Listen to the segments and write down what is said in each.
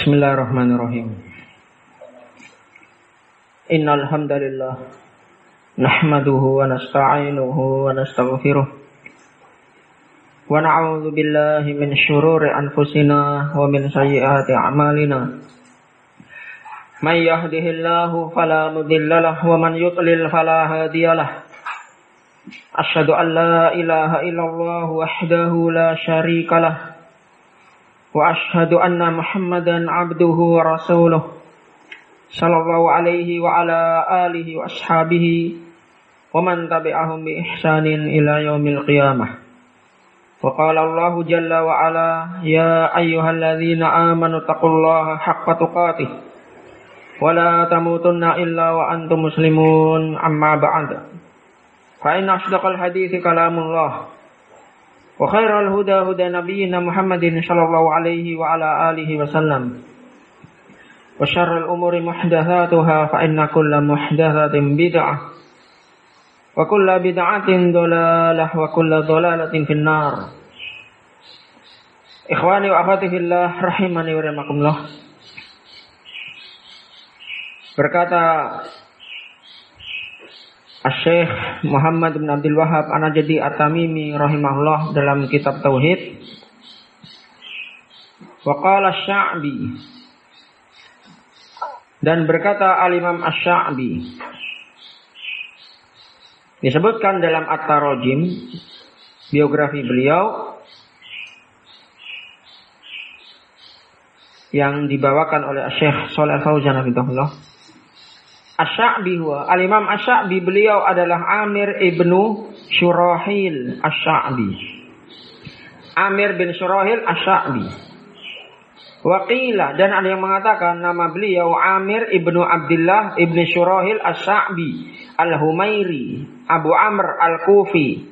Bismillahirrahmanirrahim. Innal hamdalillah nahmaduhu wa nasta'inuhu wa nastaghfiruh wa na'udzu billahi min syururi anfusina wa min sayyiati a'malina. May yahdihillahu fala mudilla lahu wa man yudlil fala hadiyalah. Asyhadu an la ilaha illallah wahdahu la syarikalah wa asyhadu anna Muhammadan abduhu wa rasuluh sallallahu alaihi wa ala alihi wa ashabihi wa man tabi'ahum bi ihsanin ila yaumil qiyamah. Wa qala Allahu jalla wa ala ya ayyuhalladzina amanu taqullaha haqqa tuqatih wa la tamutunna illa wa antum muslimun amma ba'd. Fa inna asdaqal hadithi kalamullah wa khairal huda huda nabiyyina Muhammadin sallallahu alaihi wa ala alihi wasallam wa syarrul umuri muhdatsatuha fa inna kulla muhdatsatin bid'ah wa kulla bid'atin dhalalah wa kulla dhalalatin finnar. Ikhwani wa akhwati fillah rahimani wa rahimakumullah. Berkata Asy-Syaikh Muhammad bin Abdul Wahhab An-Najdi At-Tamimi rahimahullah dalam kitab Tauhid. Wa qala Asy-Sya'bi, dan berkata Al-Imam Asy-Sya'bi, disebutkan dalam At-Tarajim biografi beliau yang dibawakan oleh Syekh Shalih Al-Fauzan hafizahullah. Asy-Sya'bi huwa Al-Imam Asy-Sya'bi, beliau adalah Amir ibnu Syurahil Asy-Sya'bi. Amir bin Syurahil Asy-Sya'bi. Waqila, dan ada yang mengatakan nama beliau Amir ibnu Abdullah ibnu Syurahil Asy-Sya'bi Al-Humairi Abu Amr Al-Kufi.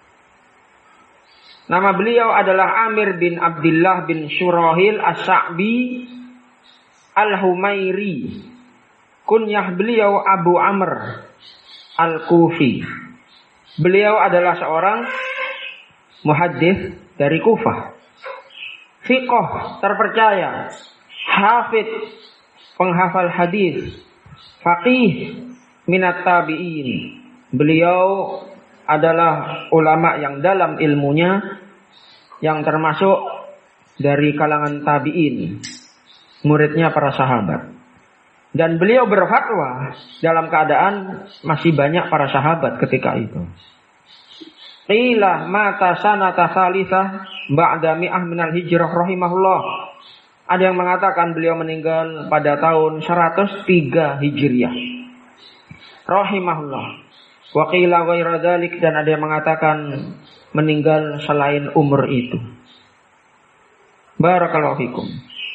Nama beliau adalah Amir bin Abdullah bin Syurahil Asy-Sya'bi Al-Humairi. Kunyah beliau Abu Amr Al-Kufi. Beliau adalah seorang muhaddits dari Kufah. Fiqh terpercaya, hafidz penghafal hadis, faqih minat tabi'in. Beliau adalah ulama yang dalam ilmunya, yang termasuk dari kalangan tabi'in, muridnya para sahabat. Dan beliau berfatwa dalam keadaan masih banyak para sahabat ketika itu. Qila mata sanata tsalitsah ba'da mi'ah minal hijrah rahimahullah. Ada yang mengatakan beliau meninggal pada tahun 103 Hijriah. Rahimahullah. Wa qila ghaira dzalik, dan ada yang mengatakan meninggal selain umur itu. Barakallahu fikum.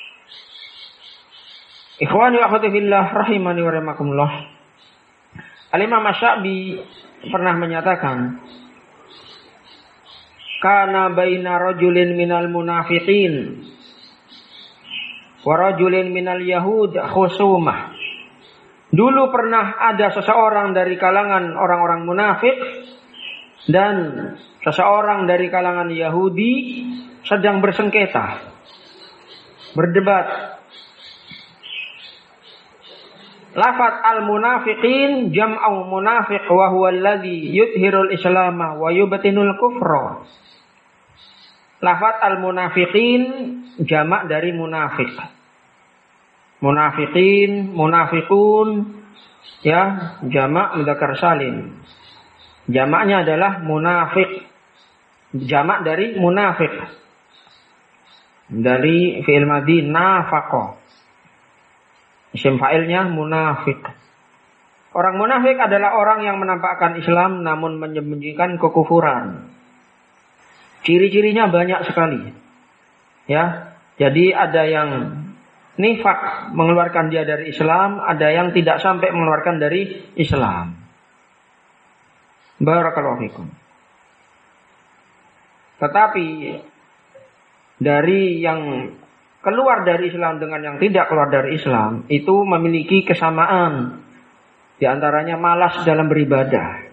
Ikhwani wa akhwati fillah rahimani wa rahimakumullah. Al-Imam Asy-Sya'bi pernah menyatakan, kana baina rajulin minal munafiqin wa rajulin minal yahud khusumah. Dulu pernah ada seseorang dari kalangan orang-orang munafik dan seseorang dari kalangan Yahudi sedang bersengketa, berdebat. Lafaz al-munafiqin jam'u munafiq wa huwa alladhi yudhirul islama wa yubtinul kufra. Lafaz al-munafiqin jamak dari munafik. Munafiqin, munafiqun, ya, jamak mudzakkar salim. Jamaknya adalah munafik. Jamak dari munafik. Dari fi'il madhi nafaqa. Isim fa'ilnya munafik. Orang munafik adalah orang yang menampakkan Islam namun menyembunyikan kekufuran. Ciri-cirinya banyak sekali. Ya, jadi ada yang nifak mengeluarkan dia dari Islam, ada yang tidak sampai mengeluarkan dari Islam. Barakallahu fikum. Tetapi dari yang keluar dari Islam dengan yang tidak keluar dari Islam itu memiliki kesamaan. Di antaranya malas dalam beribadah.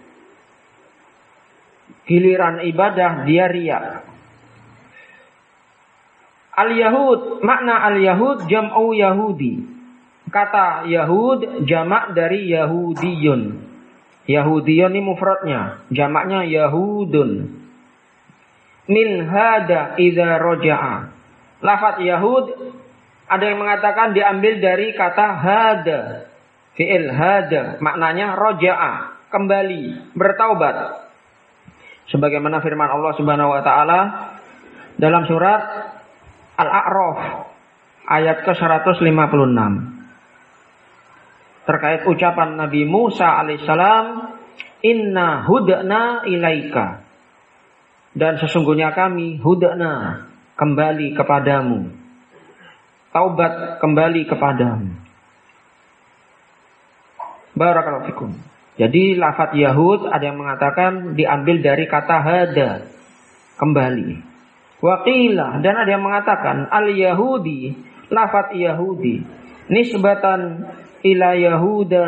Giliran ibadah dia riya. Al-Yahud, makna al-Yahud jam'u Yahudi. Kata Yahud jamak dari Yahudiyun. Yahudiyun ini mufradnya, jamaknya Yahudun. Min hada idza raja'a. Lafaz Yahud ada yang mengatakan diambil dari kata hada. Fi'il hada maknanya raja'a, kembali, bertaubat. Sebagaimana firman Allah Subhanahu wa taala dalam surat Al-A'raf ayat ke-156 terkait ucapan Nabi Musa alaihissalam, inna hudna ilaika, dan sesungguhnya kami hudna, kembali kepadamu, taubat kembali kepadamu. Barakallahu fikum. Jadi lafaz Yahud ada yang mengatakan diambil dari kata hada, kembali. Waqilah, dan ada yang mengatakan al-Yahudi, lafaz Yahudi nisbatan ila Yahuda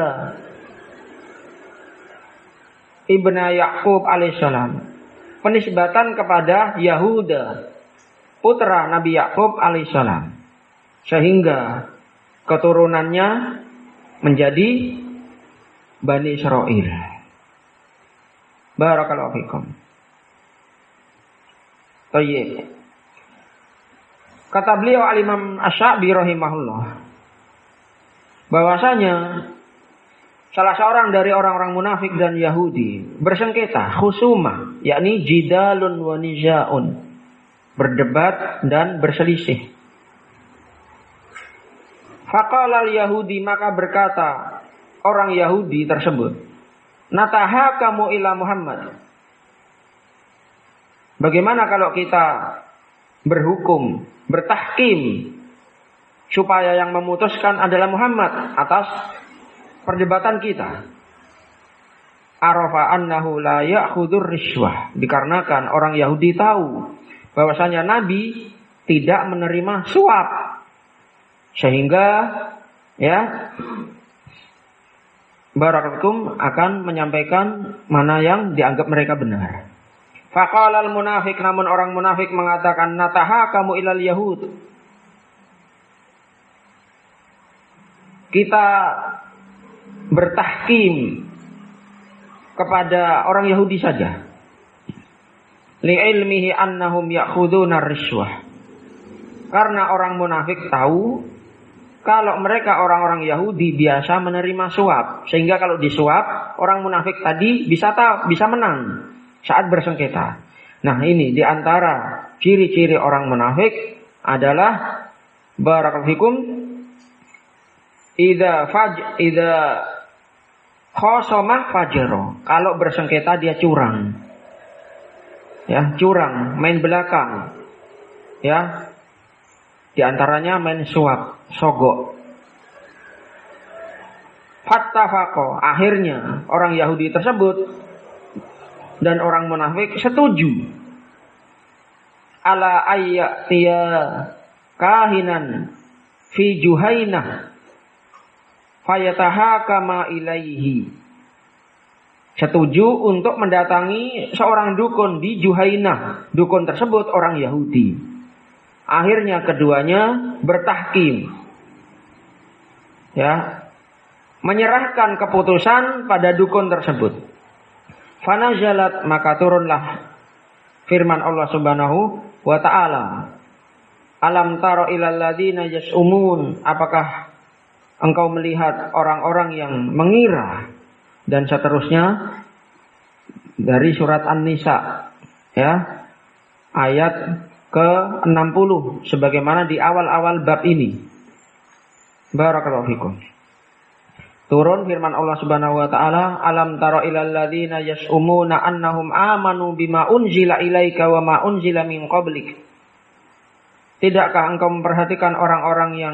ibna Yaqub alaihissalam, penisbatan kepada Yahuda putra Nabi Yaqub alaihissalam, sehingga keturunannya menjadi Bani Israil. Barakallahu fikum. Tayyib. Kata beliau Al-Imam Asy-Sya'bi rahimahullah, bahwasanya salah seorang dari orang-orang munafik dan Yahudi bersengketa, khusumah, yakni jidalun wa niza'un, berdebat dan berselisih. Faqala al-Yahudi, maka berkata orang Yahudi tersebut, natahakamu ila Muhammad. Bagaimana kalau kita berhukum, bertahkim, supaya yang memutuskan adalah Muhammad atas perdebatan kita? Arafa annahu la ya'khudur rishwah, dikarenakan orang Yahudi tahu bahwasanya Nabi tidak menerima suap, sehingga Barakallahu akan menyampaikan mana yang dianggap mereka benar. Faqala al-munafik, namun orang munafik mengatakan, natahakamu ilal yahud, kita bertahkim kepada orang Yahudi saja. Li'ilmihi annahum ya'khuduna rishwah, karena orang munafik tahu kalau mereka orang-orang Yahudi biasa menerima suap, sehingga kalau disuap orang munafik tadi bisa menang saat bersengketa. Nah, ini diantara ciri-ciri orang munafik adalah barakallahu fikum, idza khosomah fajaro, kalau bersengketa dia curang. Ya, curang, main belakang. Ya. Di antaranya main suap, sogok. Fattafaqo, akhirnya orang Yahudi tersebut dan orang munafik setuju ala ayyatiya kahinan fi Juhainah fayatahakama ilaihi, setuju untuk mendatangi seorang dukun di Juhainah. Dukun tersebut orang Yahudi. Akhirnya keduanya bertahkim, ya, menyerahkan keputusan pada dukun tersebut. Fanazalat, maka turunlah firman Allah Subhanahu wa ta'ala, alam taro ilal ladzina yas'umun, apakah engkau melihat orang-orang yang mengira, dan seterusnya dari surat An-Nisa, ya, ayat ke-60, sebagaimana di awal-awal bab ini. Barakallahu fikum. Turun firman Allah Subhanahu wa taala, alam tara ilal ladzina yas'umuna annahum amanu bima unzila ilaika wa ma unzila min qablik. Tidakkah engkau memperhatikan orang-orang yang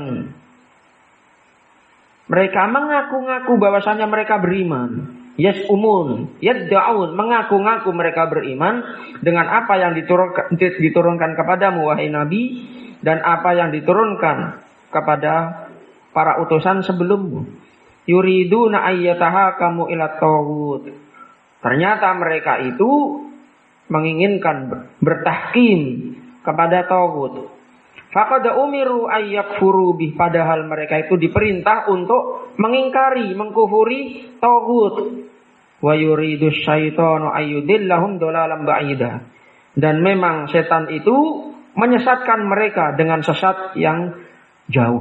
mereka mengaku-ngaku bahwasanya mereka beriman? Yas'umun, yadda'un, mengaku-ngaku mereka beriman dengan apa yang diturunkan kepadamu wahai Nabi, dan apa yang diturunkan kepada para utusan sebelummu. Yuriduna ayyatahakamu ila taghut. Ternyata mereka itu menginginkan bertahkim kepada taghut. Faqad umiru ayyakfuru bih, padahal mereka itu diperintah untuk mengingkari, mengkufuri taghut. Wa yuridu syaitanu ayyudillahum dhalalan ba'ida. Dan memang setan itu menyesatkan mereka dengan sesat yang jauh.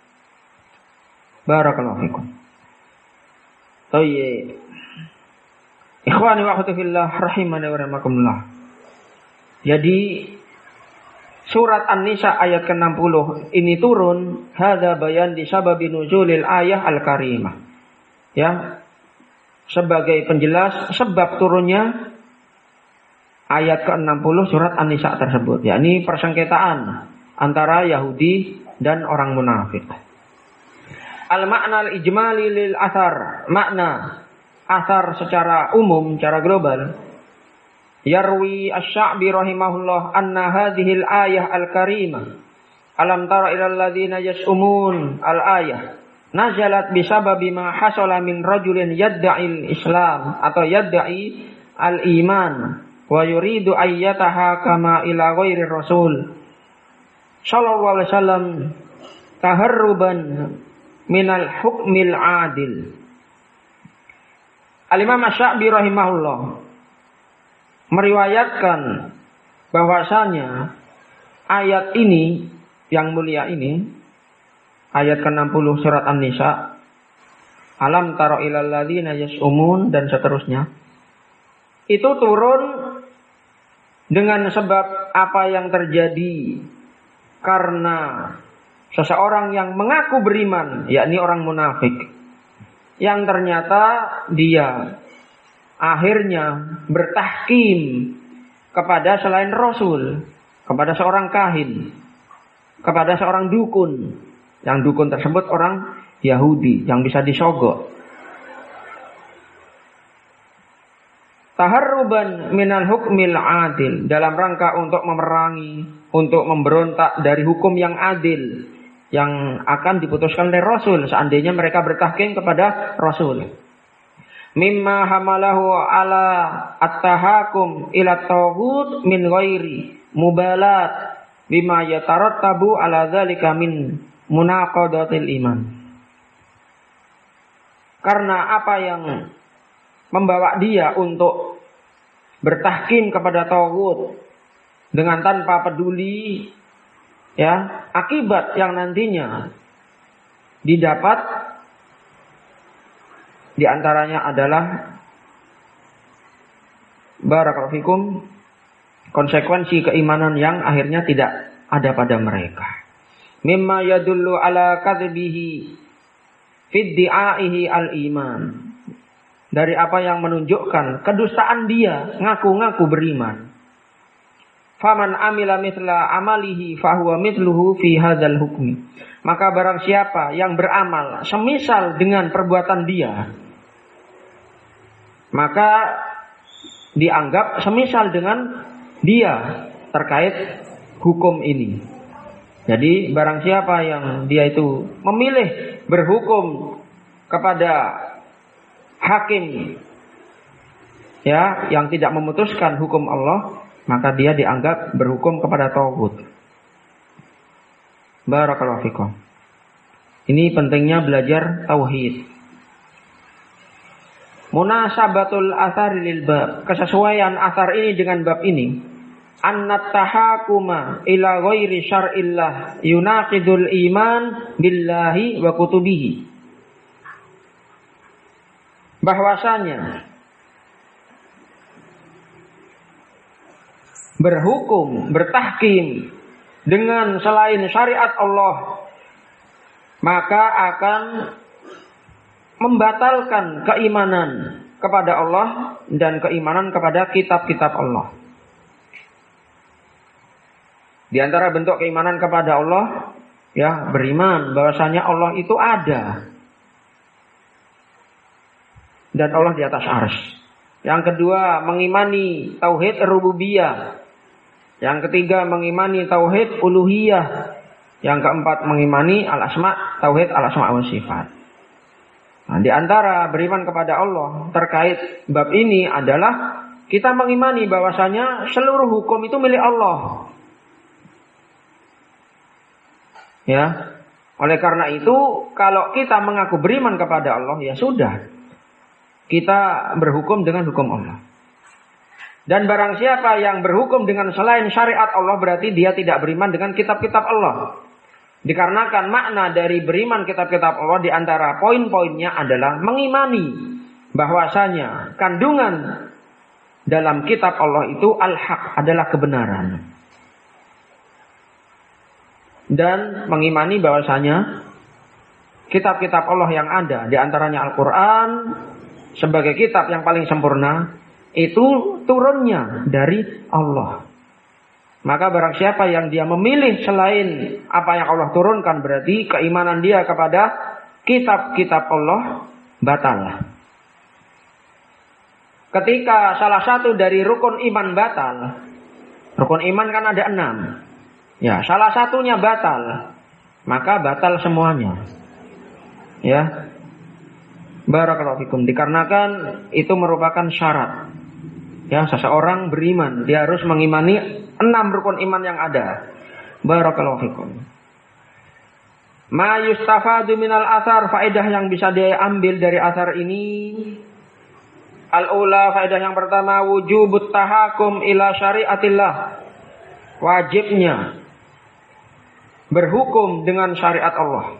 Barakallahu fikum. Thayyib. Ikhwani wa akhwati fillah rahimani wa rahimakumullah. Jadi surat An-Nisa ayat ke-60 ini turun hadza bayan di sababi nuzulil ayah al-karimah. Ya. Sebagai penjelas sebab turunnya ayat ke-60 surat An-Nisa tersebut, yakni persengketaan antara Yahudi dan orang munafik. Al-makna al-ijmali lil athar, makna athar secara umum, secara global. Yarwi asy-Sya'bi rahimahullah anna hadhil ayah al-karimah alam tara ilal ladzina yas'umun al-ayah nazalat bisababi ma hasala min rajulin yadda'i al-islam atau yadda'i al-iman wa yuridu ayyataha kama ila ghairi rasul sallallahu alaihi wasallam taharruban minal hukmil adil. Al-Imam Asy-Sya'bi rahimahullah meriwayatkan bahwasanya ayat ini yang mulia ini, ayat ke-60 surat An-Nisa, alam tara ilal ladzina yas'umun dan seterusnya, itu turun dengan sebab apa yang terjadi karena seseorang yang mengaku beriman, yakni orang munafik, yang ternyata dia akhirnya bertahkim kepada selain Rasul, kepada seorang kahin, kepada seorang dukun, yang dukun tersebut orang Yahudi yang bisa disogok. Taharruban minal hukmil adil, dalam rangka untuk memerangi, untuk memberontak dari hukum yang adil yang akan diputuskan oleh Rasul seandainya mereka bertahkim kepada Rasul. Mimma hamalahu ala at-tahakum ila taghut min ghairi mubalat bima yatarattabu ala dzalika min munaqadatil iman. Karena apa yang membawa dia untuk bertahkim kepada taghut dengan tanpa peduli, ya, akibat yang nantinya didapat di antaranya adalah barakallahu fikum konsekuensi keimanan yang akhirnya tidak ada pada mereka. Mimma yadullu ala kadhibihi fi di'aihi al-iman. Dari apa yang menunjukkan kedustaan dia ngaku-ngaku beriman. Faman amila mithla amalihi fahuwa mithluhu fi hadzal hukmi. Maka barang siapa yang beramal semisal dengan perbuatan dia, maka dianggap semisal dengan dia terkait hukum ini. Jadi barang siapa yang dia itu memilih berhukum kepada hakim, ya, yang tidak memutuskan hukum Allah, maka dia dianggap berhukum kepada taghut. Barakallahu fikum. Ini pentingnya belajar tauhid. Munasabatul athari lil bab, kesesuaian athar ini dengan bab ini, annat tahakuma ila ghairi syar'illah yunaqidul iman billahi wa kutubihi. Bahwasanya berhukum, bertahkim dengan selain syariat Allah, maka akan membatalkan keimanan kepada Allah dan keimanan kepada kitab-kitab Allah. Di antara bentuk keimanan kepada Allah, ya, beriman bahwasanya Allah itu ada dan Allah di atas arsy. Yang kedua, mengimani tauhid rububiyah. Yang ketiga, mengimani tauhid uluhiyah. Yang keempat, mengimani al-asma, tauhid al-asma wa sifat. Nah, di antara beriman kepada Allah terkait bab ini adalah kita mengimani bahwasanya seluruh hukum itu milik Allah. Ya. Oleh karena itu, kalau kita mengaku beriman kepada Allah, ya sudah. Kita berhukum dengan hukum Allah. Dan barang siapa yang berhukum dengan selain syariat Allah, berarti dia tidak beriman dengan kitab-kitab Allah. Dikarenakan makna dari beriman kitab-kitab Allah di antara poin-poinnya adalah mengimani bahwasanya kandungan dalam kitab Allah itu al-haq, adalah kebenaran. Dan mengimani bahwasanya kitab-kitab Allah yang ada, di antaranya Al-Quran sebagai kitab yang paling sempurna, itu turunnya dari Allah. Maka barang siapa yang dia memilih selain apa yang Allah turunkan, berarti keimanan dia kepada kitab-kitab Allah batal. Ketika salah satu dari rukun iman batal, rukun iman kan ada 6. Ya, salah satunya batal, maka batal semuanya. Ya. Barakallahu fikum. Dikarenakan itu merupakan syarat. Ya, seseorang beriman, dia harus mengimani 6 rukun iman yang ada. Barakallahu fikum. Ma yustafadu minal athar, faedah yang bisa diambil dari athar ini. Al-ula, faedah yang pertama, wujubut tahakum ila syariatillah. Wajibnya berhukum dengan syariat Allah.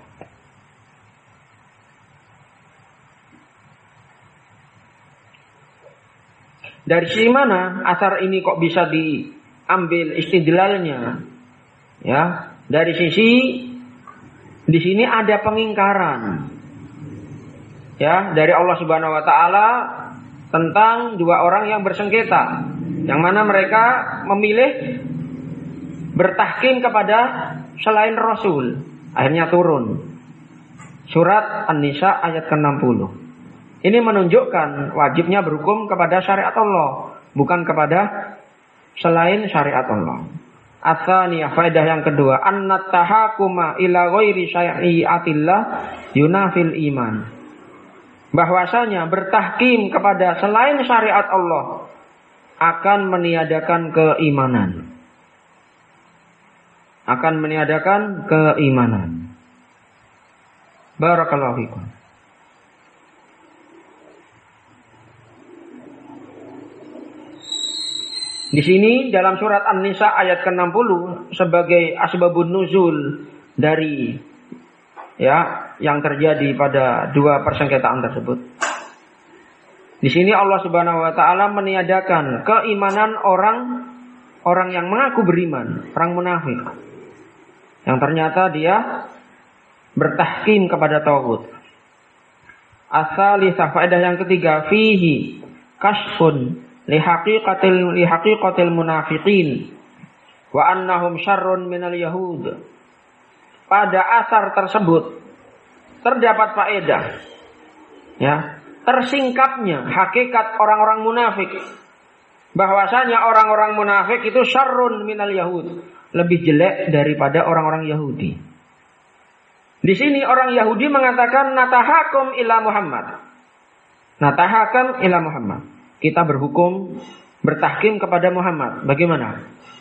Dari sisi mana asar ini kok bisa diambil istidlalnya? Ya, dari sisi di sini ada pengingkaran. Ya, dari Allah Subhanahu wa taala tentang 2 orang yang bersengketa, yang mana mereka memilih bertahkim kepada selain Rasul. Akhirnya turun surat An-Nisa ayat ke-60. Ini menunjukkan wajibnya berhukum kepada syariat Allah, bukan kepada selain syariat Allah. Atsaniyah, faedah yang kedua, annat tahakuma ila ghairi syariatillah yunafil iman. Bahwasanya bertahkim kepada selain syariat Allah akan meniadakan keimanan. Akan meniadakan keimanan. Barakallahu fikum. Di sini dalam surat An-Nisa ayat ke-60 sebagai asbabun nuzul dari yang terjadi pada 2 persengketaan tersebut. Di sini Allah Subhanahu wa taala meniadakan keimanan orang yang mengaku beriman, orang munafik. Yang ternyata dia bertahkim kepada tauhid. As-salisah, faedah yang ketiga, fihi kasfun lihaqiqatil munafiqin wa annahum syarrun minal yahud. Pada asar tersebut terdapat faedah, tersingkapnya hakikat orang-orang munafik, bahwasanya orang-orang munafik itu syarrun minal yahud, lebih jelek daripada orang-orang Yahudi. Di sini orang Yahudi mengatakan natahakum ila Muhammad. Natahakam ila Muhammad. Kita berhukum, bertahkim kepada Muhammad. Bagaimana?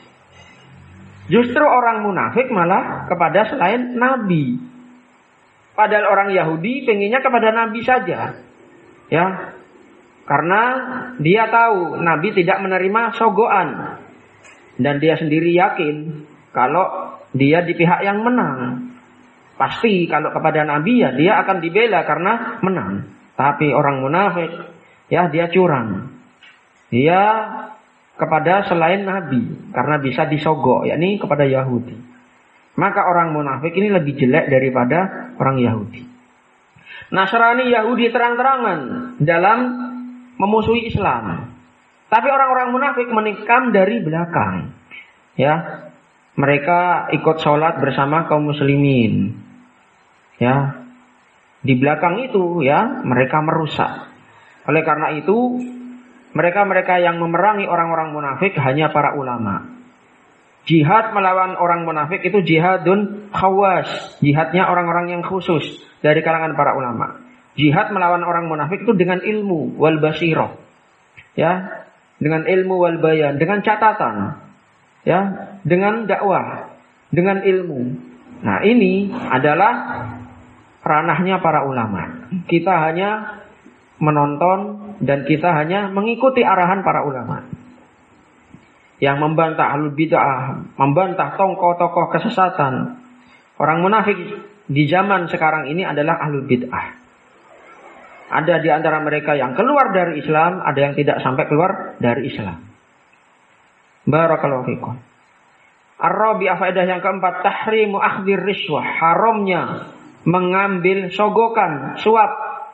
Justru orang munafik malah kepada selain Nabi. Padahal orang Yahudi pengennya kepada Nabi saja. Ya. Karena dia tahu Nabi tidak menerima sogoan. Dan dia sendiri yakin kalau dia di pihak yang menang. Pasti kalau kepada Nabi ya dia akan dibela karena menang. Tapi orang munafik, dia curang. Dia kepada selain Nabi karena bisa disogok, yakni kepada Yahudi. Maka orang munafik ini lebih jelek daripada orang Yahudi. Nasrani Yahudi terang-terangan dalam memusuhi Islam. Tapi orang-orang munafik menikam dari belakang. Ya, mereka ikut sholat bersama kaum muslimin. Ya, di belakang itu mereka merusak. Oleh karena itu mereka yang memerangi orang-orang munafik hanya para ulama. Jihad melawan orang munafik itu jihadun khawas, jihadnya orang-orang yang khusus dari kalangan para ulama. Jihad melawan orang munafik itu dengan ilmu wal basirah. Ya, dengan ilmu wal bayan, dengan catatan. Ya, dengan dakwah, dengan ilmu. Nah, ini adalah ranahnya para ulama. Kita hanya menonton dan kita hanya mengikuti arahan para ulama. Yang membantah ahlul bid'ah, membantah tokoh-tokoh kesesatan. Orang munafik di zaman sekarang ini adalah ahlul bid'ah. Ada di antara mereka yang keluar dari Islam, ada yang tidak sampai keluar dari Islam. Barakallahu fikum. Ar-rabi'ah, faedah yang keempat, tahrimu akhdhir riswah, haramnya mengambil sogokan, suap.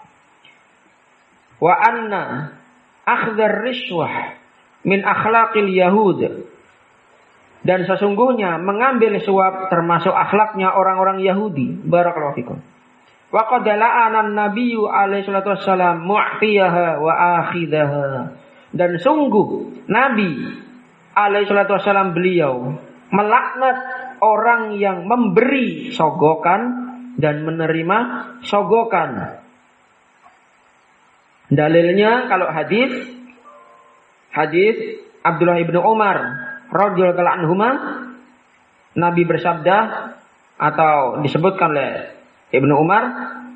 Wa anna akhdhar riswah min akhlaqil yahud. Dan sesungguhnya mengambil suap termasuk akhlaknya orang-orang Yahudi. Barakallahu fikum. Wa qad la'ana an-nabiyyu alaihi salatu wassalam mu'tiyaha wa akhidaha. Dan sungguh Nabi alaihi salatu wassalam beliau melaknat orang yang memberi sogokan dan menerima sogokan. Dalilnya kalau hadis Abdullah ibnu Umar radhiyallahu anhuma, Nabi bersabda atau disebutkan oleh Ibnu Umar,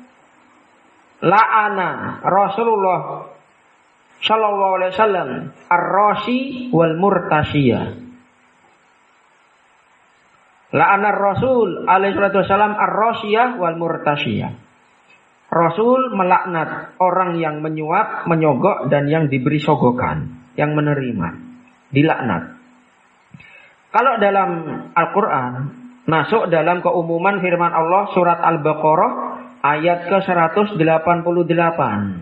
la'ana Rasulullah sallallahu alaihi wasallam ar-rashi wal murtasiyah. La'ana Rasul alaihi wasallam ar-rashiyah wal murtasiyah. Rasul melaknat orang yang menyuap, menyogok dan yang diberi sogokan, yang menerima, dilaknat. Kalau dalam Al-Quran masuk dalam keumuman firman Allah surat Al-Baqarah ayat ke-188.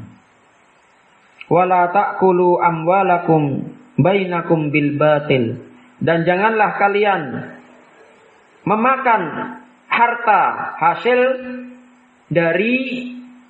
Wala ta'kulu amwalakum bainakum bil batil. Dan janganlah kalian memakan harta hasil dari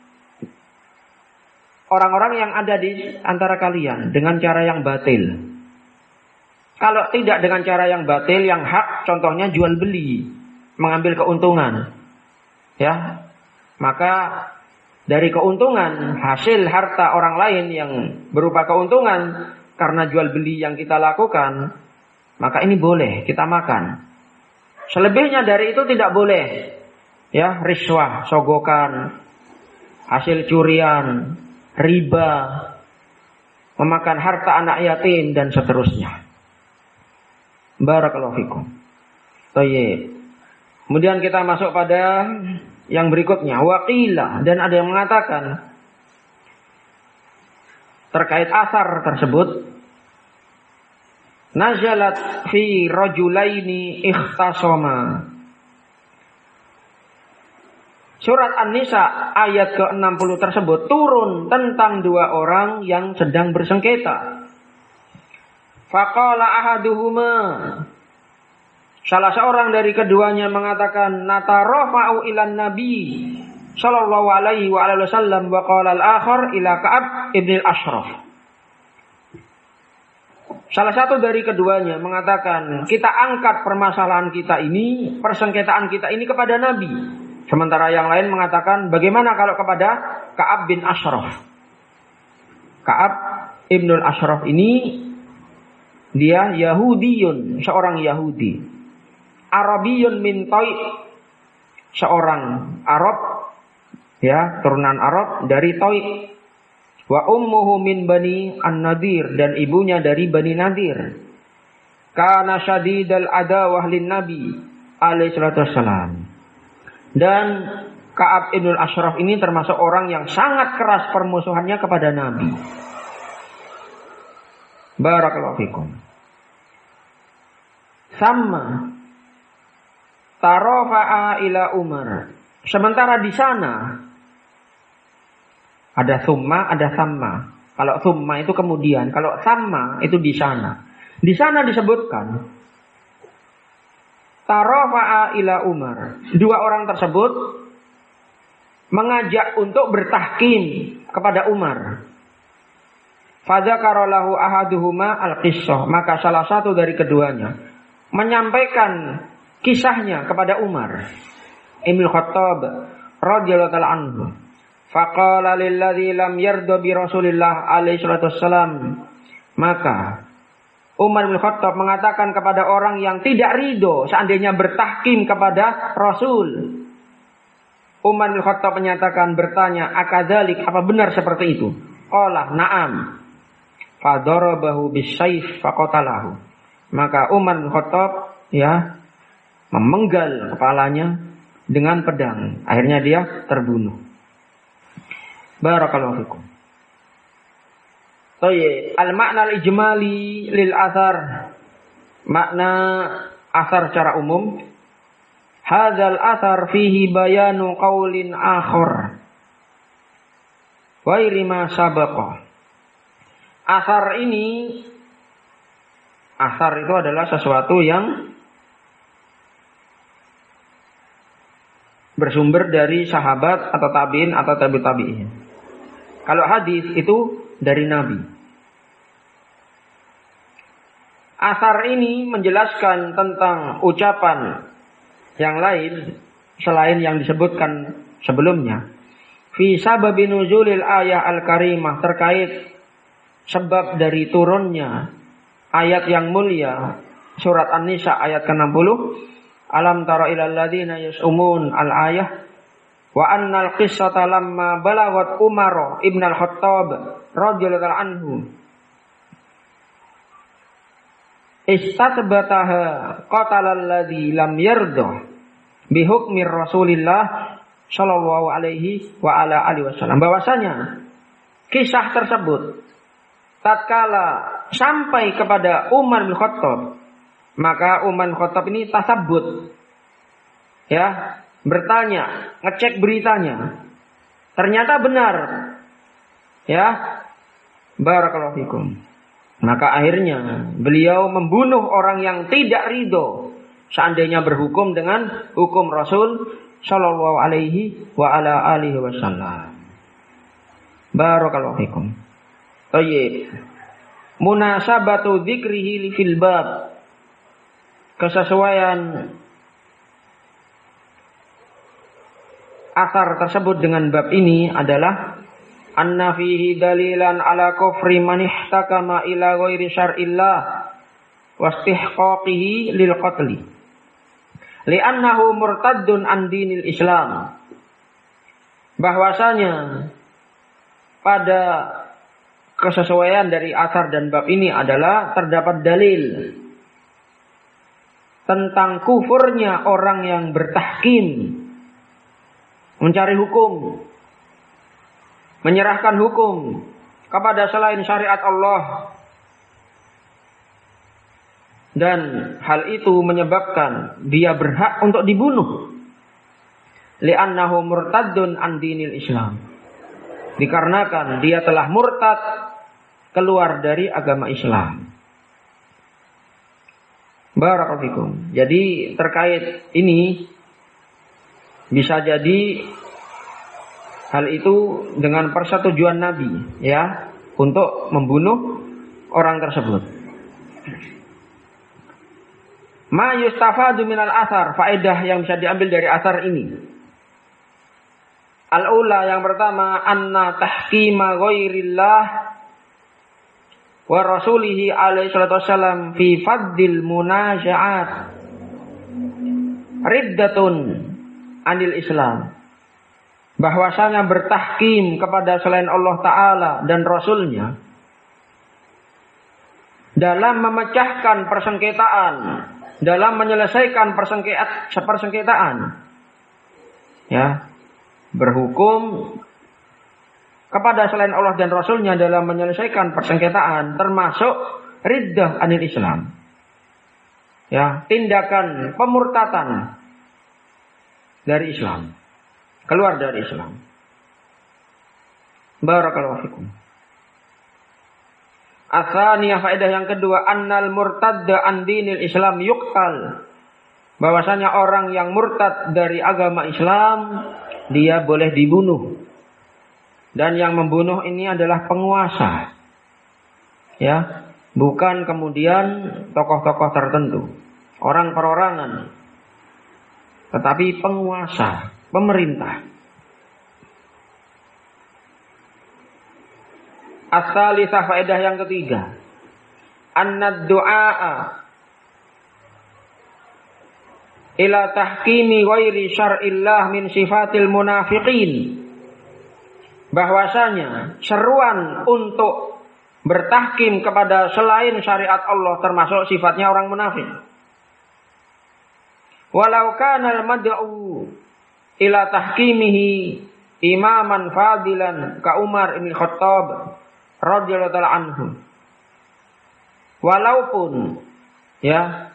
orang-orang yang ada di antara kalian dengan cara yang batil. Kalau tidak dengan cara yang batil, yang hak, contohnya jual beli, mengambil keuntungan, ya, maka dari keuntungan hasil harta orang lain yang berupa keuntungan karena jual beli yang kita lakukan, maka ini boleh kita makan. Selebihnya dari itu tidak boleh, ya, riswah, sogokan, hasil curian, riba, memakan harta anak yatim dan seterusnya. Barakallahu fikum. Baik. Kemudian kita masuk pada yang berikutnya, waqila, dan ada yang mengatakan terkait asar tersebut, nazalat fi rajulaini ikhtasama. Surat An-Nisa ayat ke-60 tersebut turun tentang dua orang yang sedang bersengketa. Faqala ahaduhuma, salah seorang dari keduanya mengatakan, natarafa'u ilan nabi sallallahu alaihi wa alihi wasallam, wa qala al-akhar ila Ka'ab ibn al-Ashraf. Salah satu dari keduanya mengatakan, kita angkat permasalahan kita ini, persengketaan kita ini kepada Nabi. Sementara yang lain mengatakan, bagaimana kalau kepada Ka'ab bin Ashraf? Ka'ab ibn al-Ashraf ini dia Yahudiyun, seorang Yahudi. Arabiyun min Taif, seorang Arab, ya, turunan Arab dari Taif. Wa ummuhu min Bani An-Nadir, dan ibunya dari Bani Nadir. Kana syadidal adawah lin Nabi alaihi salatu wassalam. Dan Ka'ab ibn al-Ashraf ini termasuk orang yang sangat keras permusuhannya kepada Nabi. Barakallahu fikum. Sama tarafa'a ila Umar. Sementara di sana ada summa, ada sama. Kalau summa itu kemudian, kalau sama itu di sana. Di sana disebutkan tarafa'a ila Umar. Dua orang tersebut mengajak untuk bertahkim kepada Umar. Fadzakara lahu ahaduhuma al-qissah. Maka salah satu dari keduanya menyampaikan kisahnya kepada Umar Ibn Khattab radhiyallahu ta'ala anhu. Faqala lilladzi lam yarda bi Rasulillah alaihi salatu wassalam. Maka Umar bin Khattab mengatakan kepada orang yang tidak ridho seandainya bertahkim kepada Rasul. Umar bin Khattab bertanya, akadzalik, apa benar seperti itu? Qala na'am. Fadarabahu bisayf faqatalahu. Maka Umar bin Khattab memenggal kepalanya dengan pedang. Akhirnya dia terbunuh. Barakallahu fikum. Al-makna al-ijmali lil athar. Makna asar secara umum. Hadzal athar fihi bayanu qaulin akhar. Wa irima sabaqa. Asar itu adalah sesuatu yang bersumber dari sahabat atau tabi'in atau tabi'in. Kalau hadis itu dari Nabi. Asar ini menjelaskan tentang ucapan yang lain selain yang disebutkan sebelumnya. Fi sababi nuzulil ayah al-karimah, terkait sebab dari turunnya ayat yang mulia, surat An-Nisa ayat ke-60. Alam tara ilal ladzina yas'umun al-ayah wa annal qissata lamma balagat Umar ibn al-Khattab radhiyallahu anhu istathbataha qatala alladzi lam yarda bi hukmi Rasulillah sallallahu alaihi wa ala alihi wasallam. Bahwasanya kisah tersebut tatkala sampai kepada Umar bin Khattab, maka Umar bin Khattab ini tasabbut, bertanya, ngecek beritanya. Ternyata benar. Barakallahu fikum. Maka akhirnya beliau membunuh orang yang tidak ridho seandainya berhukum dengan hukum Rasul sallallahu alaihi wa ala alihi wasallam. Barakallahu fikum. Tayyib. Munasabatu dzikrihi fil bab. Kesesuaian asar tersebut dengan bab ini adalah anna fihi dalilan ala kufri man ihtakama ila ghairi syar'illah wa istihqaqihi lil qatli li'annahu murtaddun an dinil Islam. Bahwasanya pada kesesuaian dari asar dan bab ini adalah terdapat dalil tentang kufurnya orang yang bertahkim, mencari hukum, menyerahkan hukum kepada selain syariat Allah, dan hal itu menyebabkan dia berhak untuk dibunuh. Li'annahu murtaddun an dinil Islam. Dikarenakan dia telah murtad, keluar dari agama Islam. Barakallahu fikum. Jadi terkait ini bisa jadi hal itu dengan persetujuan Nabi untuk membunuh orang tersebut. Ma yustafadu minal athar, faedah yang bisa diambil dari asar ini. Al-ula, yang pertama, anna tahkima ghairillah wa rasulihi alaihi salatu wassalam fi faddil munaja'at riddatun anil Islam. Bahwasanya bertahkim kepada selain Allah Ta'ala dan Rasulnya dalam memecahkan persengketaan, dalam menyelesaikan persengketaan, berhukum kepada selain Allah dan Rasulnya dalam menyelesaikan persengketaan, termasuk riddah anil Islam, tindakan pemurtatan dari Islam, keluar dari Islam. Barakallahu fikum. Atsaniyah, faedah yang kedua, annal murtadda an dinil Islam yuqtal. Bahwasanya orang yang murtad dari agama Islam, dia boleh dibunuh. Dan yang membunuh ini adalah penguasa. Bukan kemudian tokoh-tokoh tertentu, orang perorangan, tetapi penguasa, pemerintah. As-salisah, faedah yang ketiga, anna du'a ila tahkimi ghairi syar'illah min sifatil munafiqin. Bahwasanya seruan untuk bertahkim kepada selain syariat Allah termasuk sifatnya orang munafik. Walau kana al-mad'u ila tahkimihi imaman fadilan ka Umar bin Khattab radhiyallahu ta'ala anhu. Walaupun ya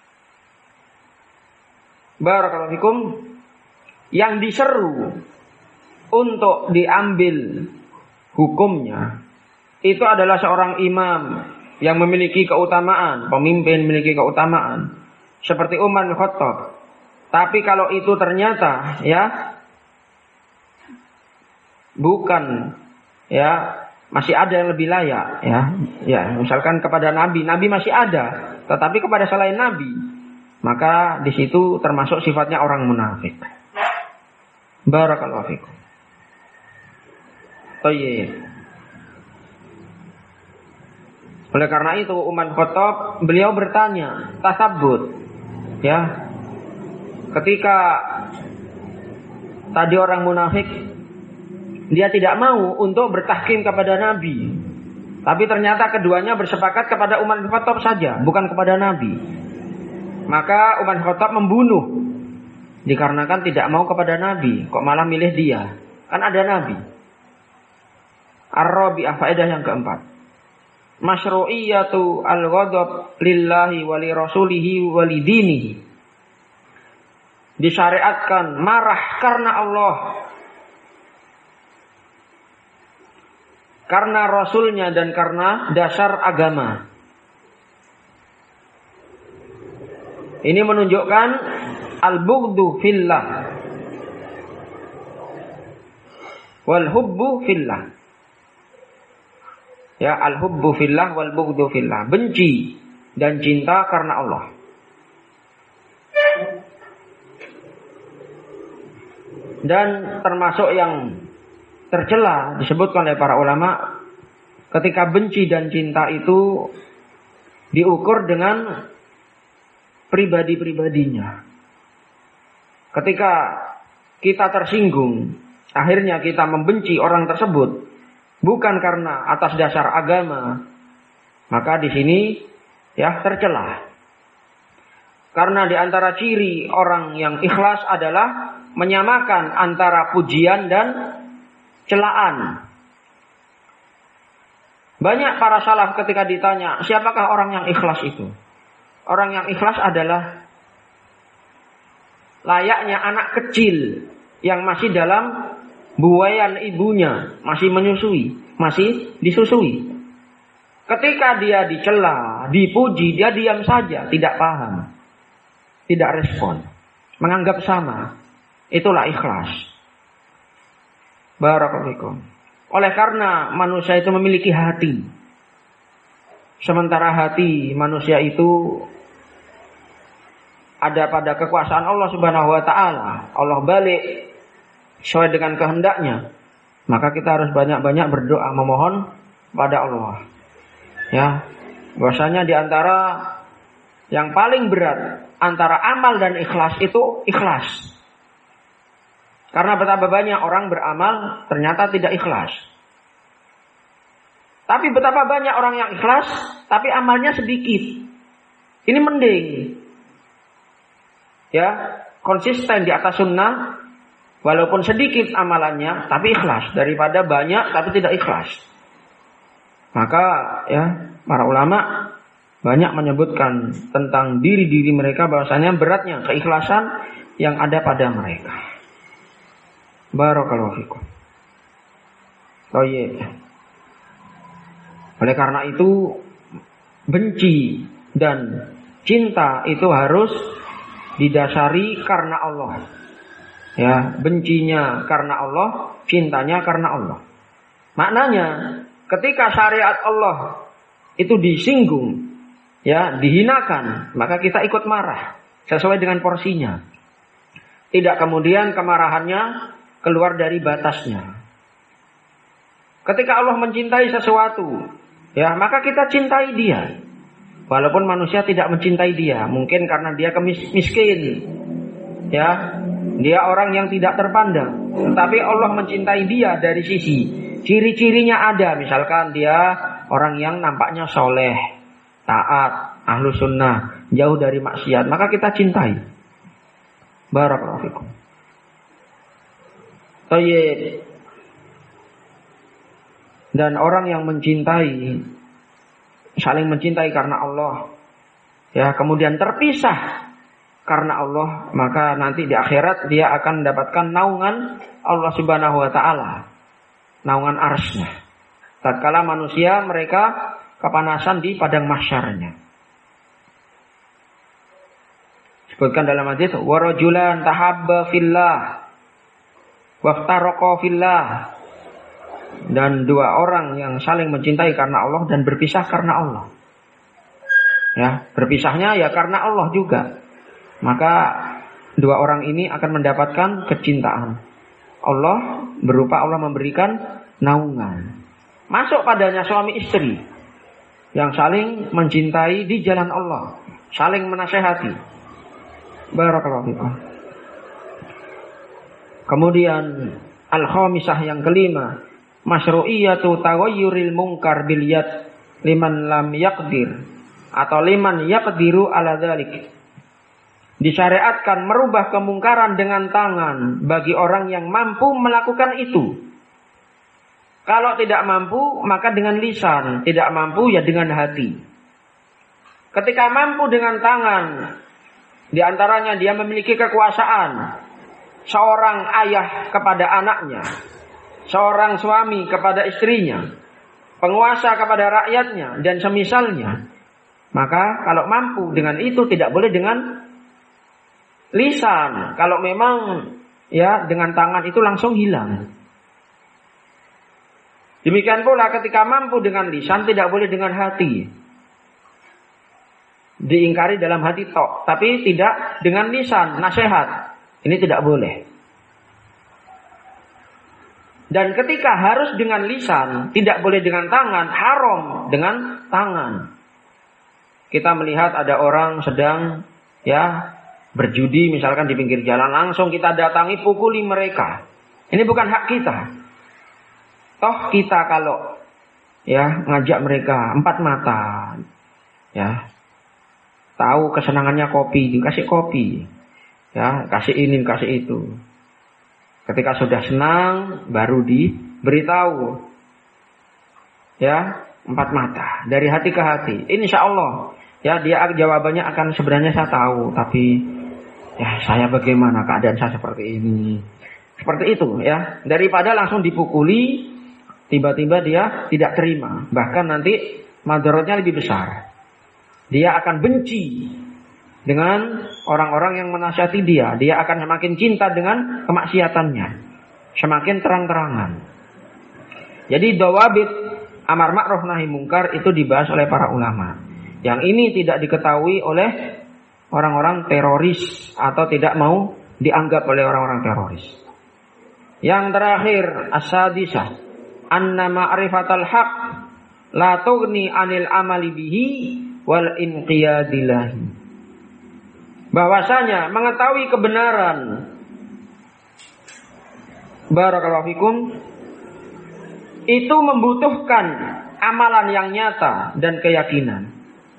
barakallahu fikum yang diseru untuk diambil hukumnya itu adalah seorang imam yang memiliki keutamaan, pemimpin memiliki keutamaan seperti Umar bin Khattab. Tapi kalau itu ternyata ya bukan ya masih ada yang lebih layak ya misalkan kepada nabi masih ada, tetapi kepada selain nabi maka di situ termasuk sifatnya orang munafik. Barakallahu fikum. Oh iya. Oleh karena itu Umar Khattab beliau bertanya, tasabbut. Ya. Ketika tadi orang munafik dia tidak mau untuk bertahkim kepada Nabi. Tapi ternyata keduanya bersepakat kepada Umar Khattab saja, bukan kepada Nabi. Maka Umar Khattab membunuh. Dikarenakan tidak mau kepada Nabi, kok malah milih dia. Kan ada Nabi. Ar-Rabi'ah, faedah yang keempat. Masyru'iyatu al-ghadab lillahi wa li rasulihi wa li dinihi. Disyariatkan marah karena Allah, karena Rasulnya dan karena dasar agama. Ini menunjukkan al-bughdu fillah wal hubbu fillah. Ya, al-hubbu fillah wal bughdu fillah. Benci dan cinta karena Allah. Dan termasuk yang tercela disebutkan oleh para ulama, ketika benci dan cinta itu diukur dengan pribadi-pribadinya. Ketika kita tersinggung, akhirnya kita membenci orang tersebut, bukan karena atas dasar agama, maka di sini ya tercela. Karena di antara ciri orang yang ikhlas adalah menyamakan antara pujian dan celaan. Banyak para salaf ketika ditanya, siapakah orang yang ikhlas itu? Orang yang ikhlas adalah layaknya anak kecil yang masih dalam buaian ibunya, masih menyusui, masih disusui. Ketika dia dicela, dipuji, dia diam saja, tidak paham, tidak respon, menganggap sama. Itulah ikhlas. Barakallahu fikum. Oleh karena manusia itu memiliki hati, sementara hati manusia itu ada pada kekuasaan Allah Subhanahu wa taala. Allah balik sesuai dengan kehendaknya. Maka kita harus banyak-banyak berdoa memohon pada Allah. Ya, bahwasanya di antara yang paling berat antara amal dan ikhlas itu ikhlas. Karena betapa banyak orang beramal ternyata tidak ikhlas. Tapi betapa banyak orang yang ikhlas tapi amalnya sedikit. Ini mending. Ya, konsisten di atas sunnah walaupun sedikit amalannya tapi ikhlas daripada banyak tapi tidak ikhlas. Maka ya, para ulama banyak menyebutkan tentang diri-diri mereka bahwasanya beratnya keikhlasan yang ada pada mereka. Barakallahu fikum. Oh iya. Oleh karena itu benci dan cinta itu harus didasari karena Allah. Ya, bencinya karena Allah, cintanya karena Allah. Maknanya ketika syariat Allah itu disinggung, ya, dihinakan, maka kita ikut marah sesuai dengan porsinya. Tidak kemudian kemarahannya keluar dari batasnya. Ketika Allah mencintai sesuatu, ya, maka kita cintai dia. Walaupun manusia tidak mencintai dia, mungkin karena dia miskin, ya, dia orang yang tidak terpandang. Tetapi Allah mencintai dia dari sisi ciri-cirinya ada. Misalkan dia orang yang nampaknya soleh, taat, ahlu sunnah, jauh dari maksiat, maka kita cintai. Barakallahu fikum. Tayyib. Dan orang yang mencintai, saling mencintai karena Allah, ya, kemudian terpisah karena Allah, maka nanti di akhirat dia akan mendapatkan naungan Allah Subhanahu wa taala, naungan arsy-Nya. Tatkala manusia mereka kepanasan di padang mahsyarnya. Sebutkan dalam hadis, wa rajulan tahabba fillah waftaraqa fillah. Dan dua orang yang saling mencintai karena Allah dan berpisah karena Allah. Ya, berpisahnya ya karena Allah juga. Maka dua orang ini akan mendapatkan kecintaan Allah, berupa Allah memberikan naungan. Masuk padanya suami istri yang saling mencintai di jalan Allah, saling menasehati. Barakallahu fikum. Kemudian al-khamisah yang kelima, masyru'iyatu taghayyuril munkar bil yad liman lam yaqdir atau liman yaqdiru ala dzalik. Disyariatkan merubah kemungkaran dengan tangan bagi orang yang mampu melakukan itu. Kalau tidak mampu, maka dengan lisan. Tidak mampu, ya dengan hati. Ketika mampu dengan tangan, di antaranya dia memiliki kekuasaan. Seorang ayah kepada anaknya, seorang suami kepada istrinya, penguasa kepada rakyatnya, dan semisalnya. Maka kalau mampu dengan itu, tidak boleh dengan lisan. Kalau memang ya dengan tangan itu langsung hilang. Demikian pula ketika mampu dengan lisan, tidak boleh dengan hati. Diingkari dalam hati tok, tapi tidak dengan lisan, nasihat. Ini tidak boleh. Dan ketika harus dengan lisan, tidak boleh dengan tangan, haram dengan tangan. Kita melihat ada orang sedang ya berjudi misalkan di pinggir jalan, langsung kita datangi, pukuli mereka. Ini bukan hak kita. Toh kita kalau ya ngajak mereka 4 mata, ya tahu kesenangannya kopi, dikasih kopi, ya kasih ini, kasih itu. Ketika sudah senang, baru diberitahu, ya 4 mata dari hati ke hati. Insya Allah, ya dia jawabannya akan sebenarnya saya tahu, tapi ya saya bagaimana keadaan saya seperti ini. Seperti itu ya. Daripada langsung dipukuli, tiba-tiba dia tidak terima. Bahkan nanti madaratnya lebih besar. Dia akan benci dengan orang-orang yang menasihati dia. Dia akan semakin cinta dengan kemaksiatannya. Semakin terang-terangan. Jadi dawabit amar ma'ruf nahi mungkar itu dibahas oleh para ulama. Yang ini tidak diketahui oleh orang-orang teroris atau tidak mau dianggap oleh orang-orang teroris. Yang terakhir, as-sadisah, anna ma'rifatal haq la tughni 'anil amali bihi wal inqiyadillahi. Bahwasanya mengetahui kebenaran, barakallahu fikum, itu membutuhkan amalan yang nyata dan keyakinan.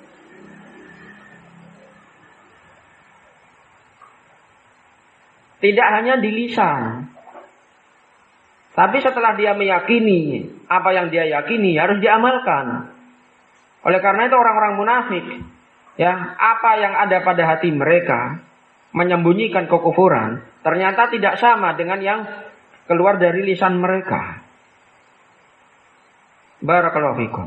Tidak hanya di lisan. Tapi setelah dia meyakini apa yang dia yakini harus diamalkan. Oleh karena itu orang-orang munafik, ya, apa yang ada pada hati mereka menyembunyikan kekufuran, ternyata tidak sama dengan yang keluar dari lisan mereka. Barakallahu fikum.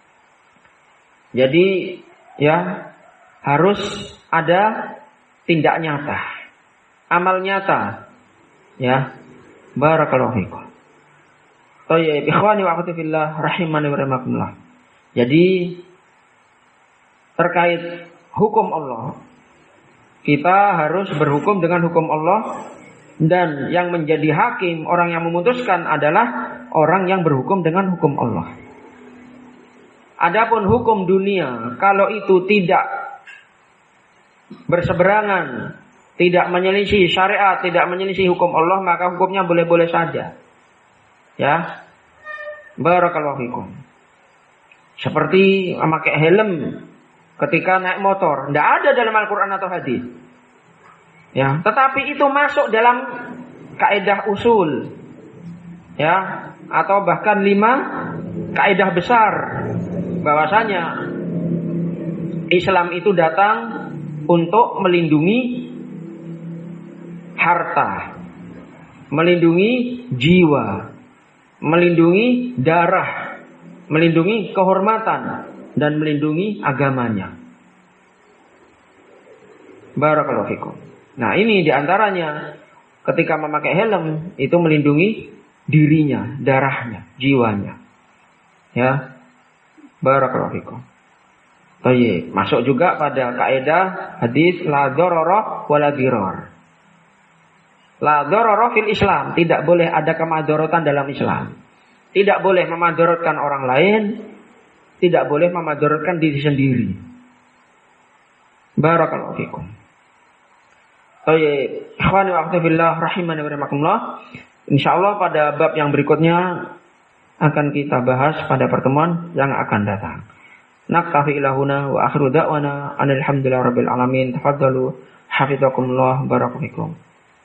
Jadi ya harus ada tindak nyata, amal nyata, ya. Barakallahu fikum. Tayyib, ikhwani wa akhwati fillah rahimani wa rahimakumullah. Jadi terkait hukum Allah, kita harus berhukum dengan hukum Allah, dan yang menjadi hakim, orang yang memutuskan adalah orang yang berhukum dengan hukum Allah. Adapun hukum dunia, kalau itu tidak berseberangan, tidak menyelisih syariat, tidak menyelisih hukum Allah, maka hukumnya boleh-boleh saja. Ya. Barakallahu fikum. Seperti memakai helm ketika naik motor, tidak ada dalam Al-Quran atau hadis. Ya, tetapi itu masuk dalam kaidah usul. Ya, atau bahkan 5 kaidah besar bahwasanya Islam itu datang untuk melindungi harta, melindungi jiwa, melindungi darah, melindungi kehormatan, dan melindungi agamanya. Barakallahu fikum. Nah, ini diantaranya ketika memakai helm itu melindungi dirinya, darahnya, jiwanya. Ya, barakallahu fikum. Baik, masuk juga pada kaidah hadis la dzarara wala dirar. La dzarara fil Islam, tidak boleh ada kemadharatan dalam Islam. Tidak boleh memadharatkan orang lain, tidak boleh memadharatkan diri sendiri. Barakallahu fikum. Baik, ikhwani wa akhwati fillah rahimani wa rahimakumullah. Insyaallah pada bab yang berikutnya akan kita bahas pada pertemuan yang akan datang. Naktafi ilahuna wa akhiru da'wana alhamdulillahirabbil alamin. Tafaddalu hafizakumullah barakallahu fikum.